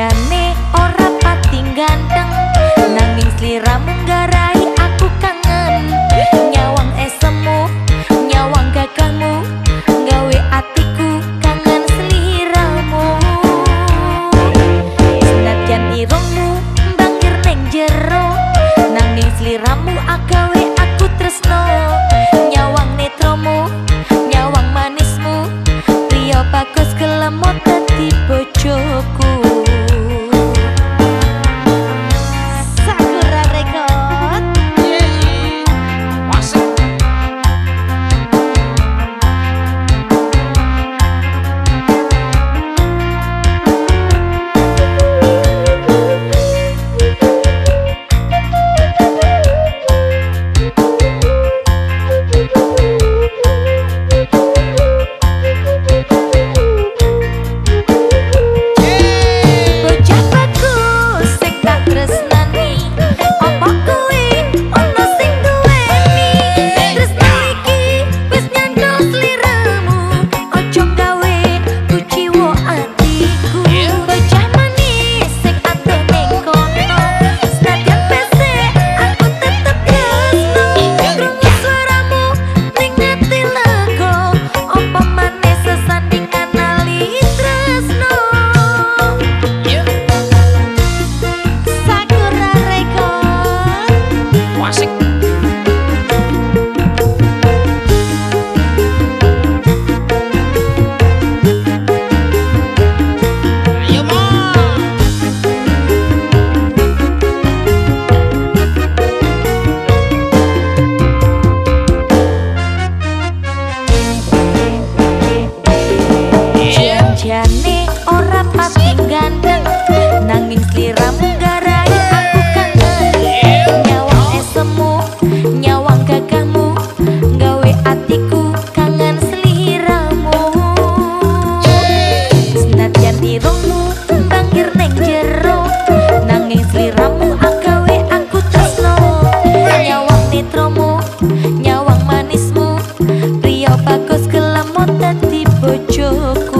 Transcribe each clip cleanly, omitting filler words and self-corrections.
Janjane ora pati ganteng, nanging sliramu nggarai aku kangen. Nyawang esemu, nyawang gagangmu, gawe atiku kangen sliramu. Senadyan irungmu bangkir neng jero, nanging sliramu agawe aku tresno. Nyawang netromu, nyawang manismu, priya bagus kelemot dadi bojoku. Janjane ora pati ganteng, nanging sliramu nggarai aku kangen. Nyawang esemu, nyawang gagahmu, gawe atiku kangen sliramu. Senadyan irungmu bangkir neng jero, nanging sliramu agawe aku tresno. Nyawang netromu, nyawang manismu, priya bagus kelemot dadi bojoku.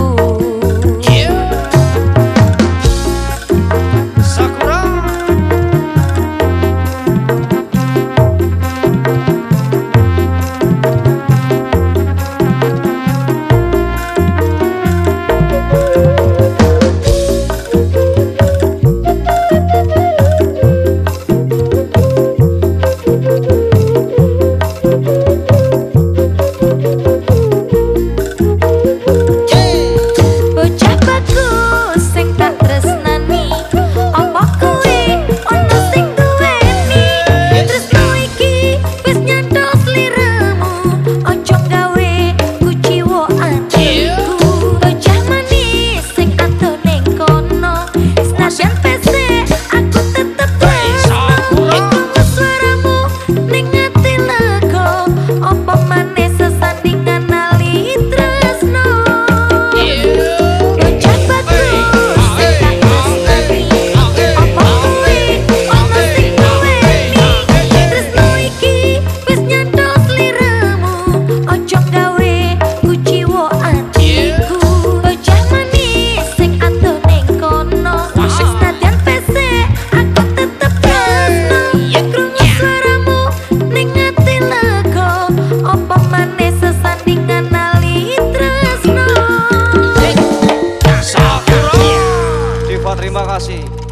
Terima kasih.